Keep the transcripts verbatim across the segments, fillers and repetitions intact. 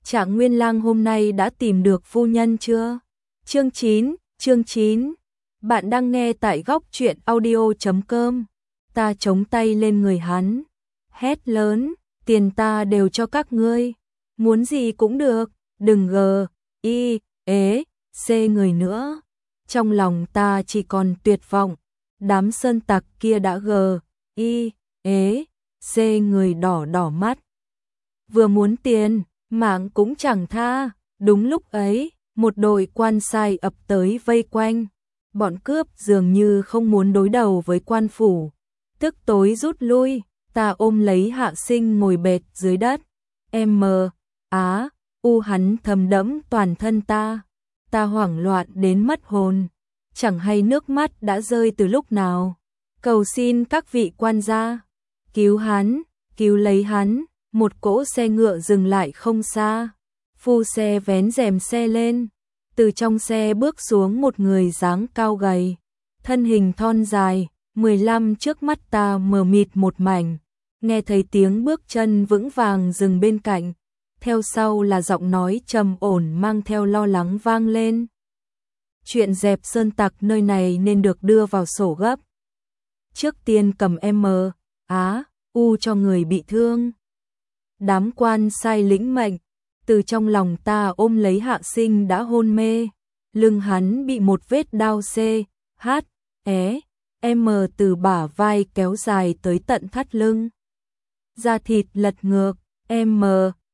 Trạng Nguyên Lang hôm nay đã tìm được phu nhân chưa? Chương chín, chương chín. Bạn đang nghe tại góc truyện audio chấm com. Ta chống tay lên người hắn, hét lớn, tiền ta đều cho các ngươi, muốn gì cũng được, đừng gờ, y, ế, xê người nữa. Trong lòng ta chỉ còn tuyệt vọng, đám sơn tặc kia đã gờ, y, ế, xê người đỏ đỏ mắt. Vừa muốn tiền, mạng cũng chẳng tha. Đúng lúc ấy, một đội quan sai ập tới vây quanh. Bọn cướp dường như không muốn đối đầu với quan phủ, tức tối rút lui. Ta ôm lấy Hạ Sinh ngồi bệt dưới đất. Em mờ, á, u hắn thấm đẫm toàn thân ta. Ta hoảng loạn đến mất hồn, chẳng hay nước mắt đã rơi từ lúc nào. Cầu xin các vị quan gia, cứu hắn, cứu lấy hắn. Một cỗ xe ngựa dừng lại không xa. Phu xe vén rèm xe lên. Từ trong xe bước xuống một người dáng cao gầy, thân hình thon dài, mười lăm trước mắt ta mờ mịt một mảnh. Nghe thấy tiếng bước chân vững vàng dừng bên cạnh, theo sau là giọng nói trầm ổn mang theo lo lắng vang lên. Chuyện dẹp sơn tặc nơi này nên được đưa vào sổ gấp. Trước tiên cầm M, Á, U cho người bị thương. Đám quan sai lĩnh mệnh, từ trong lòng ta ôm lấy Hạ Sinh đã hôn mê. Lưng hắn bị một vết đao C, H, É, M từ bả vai kéo dài tới tận thắt lưng. Da thịt lật ngược, M,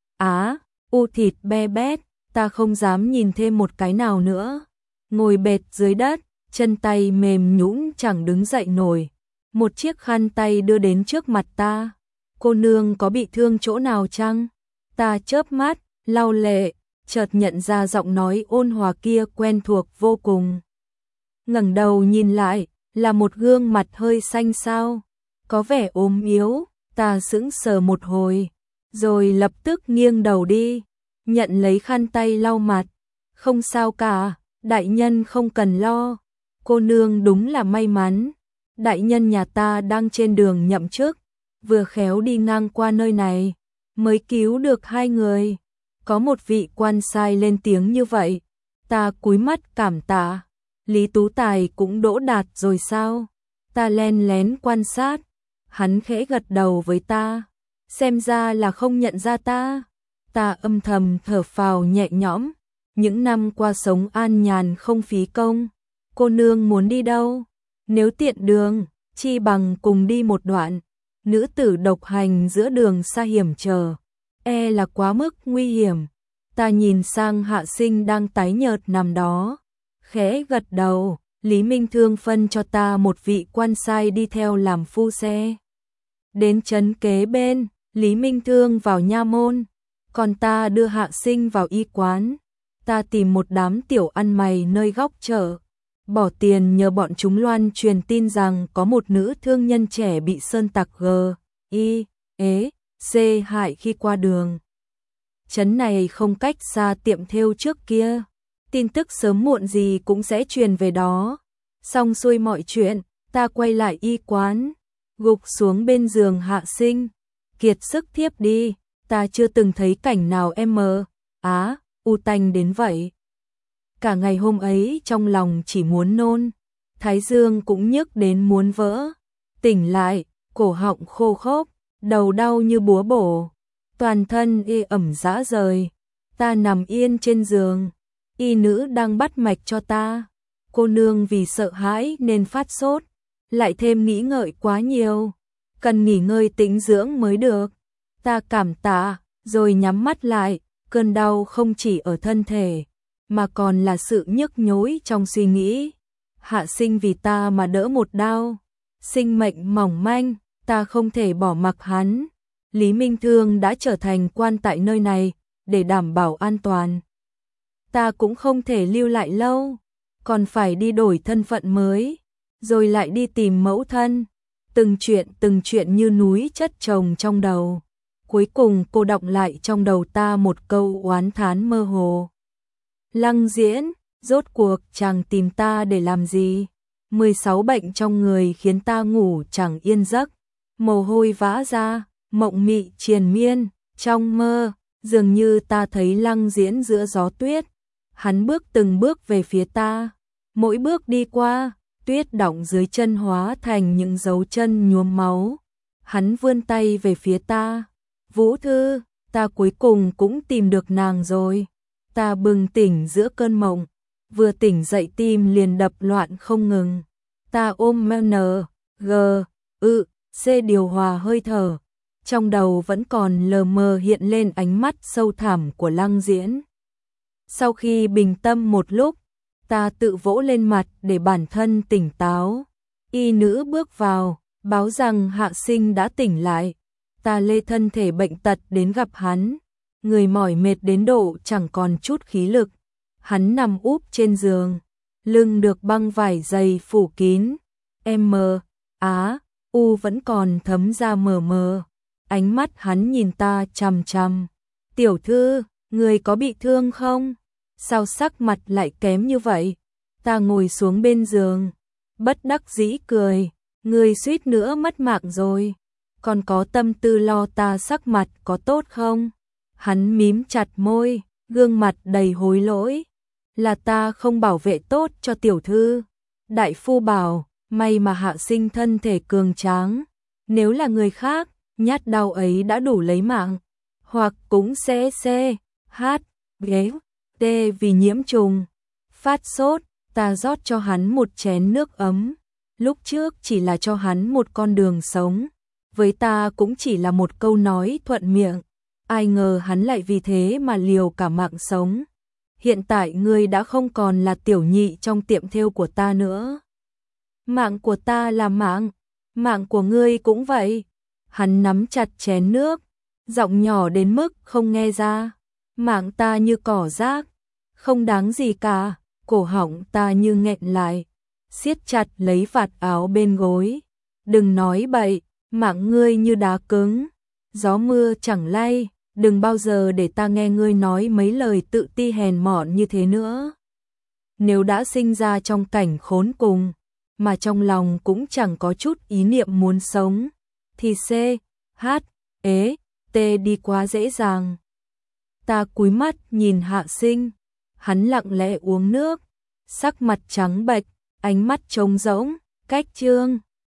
Á, U thịt be bét, ta không dám nhìn thêm một cái nào nữa. Ngồi bệt dưới đất, chân tay mềm nhũn chẳng đứng dậy nổi. Một chiếc khăn tay đưa đến trước mặt ta. Cô nương có bị thương chỗ nào chăng? Ta chớp mắt, lau lệ, chợt nhận ra giọng nói ôn hòa kia quen thuộc vô cùng. Ngẩng đầu nhìn lại, là một gương mặt hơi xanh xao, có vẻ ốm yếu. Ta sững sờ một hồi, rồi lập tức nghiêng đầu đi, nhận lấy khăn tay lau mặt. Không sao cả, đại nhân không cần lo. Cô nương đúng là may mắn. Đại nhân nhà ta đang trên đường nhậm chức, vừa khéo đi ngang qua nơi này, mới cứu được hai người. Có một vị quan sai lên tiếng như vậy. Ta cúi mắt cảm tạ. Lý Tú Tài cũng đỗ đạt rồi sao? Ta len lén quan sát. Hắn khẽ gật đầu với ta. Xem ra là không nhận ra ta. Ta âm thầm thở phào nhẹ nhõm. Những năm qua sống an nhàn không phí công. Cô nương muốn đi đâu? Nếu tiện đường, chi bằng cùng đi một đoạn. Nữ tử độc hành giữa đường xa hiểm trở, e là quá mức nguy hiểm. Ta nhìn sang Hạ Sinh đang tái nhợt nằm đó, khẽ gật đầu. Lý Minh Thương phân cho ta một vị quan sai đi theo làm phu xe. Đến trấn kế bên, Lý Minh Thương vào nha môn, còn ta đưa Hạ Sinh vào y quán. Ta tìm một đám tiểu ăn mày nơi góc chợ, bỏ tiền nhờ bọn chúng loan truyền tin rằng có một nữ thương nhân trẻ bị sơn tặc G, I, ế, C hại khi qua đường. Trấn này không cách xa tiệm thêu trước kia, tin tức sớm muộn gì cũng sẽ truyền về đó. Xong xuôi mọi chuyện, ta quay lại y quán, gục xuống bên giường Hạ Sinh, kiệt sức thiếp đi. Ta chưa từng thấy cảnh nào M, Á, U tanh đến vậy. Cả ngày hôm ấy trong lòng chỉ muốn nôn, thái dương cũng nhức đến muốn vỡ. Tỉnh lại, cổ họng khô khốc, đầu đau như búa bổ, toàn thân ê ẩm rã rời. Ta nằm yên trên giường, y nữ đang bắt mạch cho ta. Cô nương vì sợ hãi nên phát sốt, lại thêm nghĩ ngợi quá nhiều, cần nghỉ ngơi tĩnh dưỡng mới được. Ta cảm tạ, rồi nhắm mắt lại. Cơn đau không chỉ ở thân thể, mà còn là sự nhức nhối trong suy nghĩ. Hạ Sinh vì ta mà đỡ một đau, sinh mệnh mỏng manh, ta không thể bỏ mặc hắn. Lý Minh Thương đã trở thành quan tại nơi này để đảm bảo an toàn. Ta cũng không thể lưu lại lâu, còn phải đi đổi thân phận mới, rồi lại đi tìm mẫu thân. Từng chuyện từng chuyện như núi chất chồng trong đầu. Cuối cùng cô đọng lại trong đầu ta một câu oán thán mơ hồ. Lăng Diễn, rốt cuộc chàng tìm ta để làm gì? mười sáu bệnh trong người khiến ta ngủ chẳng yên giấc, mồ hôi vã ra, mộng mị triền miên. Trong mơ, Dường như ta thấy Lăng Diễn giữa gió tuyết, hắn bước từng bước về phía ta, mỗi bước đi qua, tuyết đọng dưới chân hóa thành những dấu chân nhuốm máu. Hắn vươn tay về phía ta, Vũ Thư, ta cuối cùng cũng tìm được nàng rồi. Ta bừng tỉnh giữa cơn mộng, vừa tỉnh dậy tim liền đập loạn không ngừng. Ta ôm N, G, ư, C điều hòa hơi thở, trong đầu vẫn còn lờ mờ hiện lên ánh mắt sâu thẳm của Lăng Diễn. Sau khi bình tâm một lúc, ta tự vỗ lên mặt để bản thân tỉnh táo. Y nữ bước vào, báo rằng Hạ Sinh đã tỉnh lại. Ta lê thân thể bệnh tật đến gặp hắn, người mỏi mệt đến độ chẳng còn chút khí lực. Hắn nằm úp trên giường, lưng được băng vải dày phủ kín. M, Á, U vẫn còn thấm ra mờ mờ. Ánh mắt hắn nhìn ta chằm chằm. Tiểu thư, người có bị thương không? Sao sắc mặt lại kém như vậy? Ta ngồi xuống bên giường, bất đắc dĩ cười. Người suýt nữa mất mạng rồi, còn có tâm tư lo ta sắc mặt có tốt không? Hắn mím chặt môi, gương mặt đầy hối lỗi. Là ta không bảo vệ tốt cho tiểu thư. Đại phu bảo, may mà Hạ Sinh thân thể cường tráng. Nếu là người khác, nhát đau ấy đã đủ lấy mạng. Hoặc cũng sẽ C, H, G, T vì nhiễm trùng. Phát sốt, ta rót cho hắn một chén nước ấm. Lúc trước chỉ là cho hắn một con đường sống. Với ta cũng chỉ là một câu nói thuận miệng. Ai ngờ hắn lại vì thế mà liều cả mạng sống. Hiện tại ngươi đã không còn là tiểu nhị trong tiệm thêu của ta nữa. Mạng của ta là mạng, mạng của ngươi cũng vậy. Hắn nắm chặt chén nước, giọng nhỏ đến mức không nghe ra. Mạng ta như cỏ rác, không đáng gì cả. Cổ họng ta như nghẹn lại, siết chặt lấy vạt áo bên gối. Đừng nói bậy, mạng ngươi như đá cứng, gió mưa chẳng lay. Đừng bao giờ để ta nghe ngươi nói mấy lời tự ti hèn mọn như thế nữa. Nếu đã sinh ra trong cảnh khốn cùng, mà trong lòng cũng chẳng có chút ý niệm muốn sống, thì C, H, E, T đi quá dễ dàng. Ta cúi mắt nhìn Hạ Sinh, hắn lặng lẽ uống nước, sắc mặt trắng bệch, ánh mắt trống rỗng. Cách chương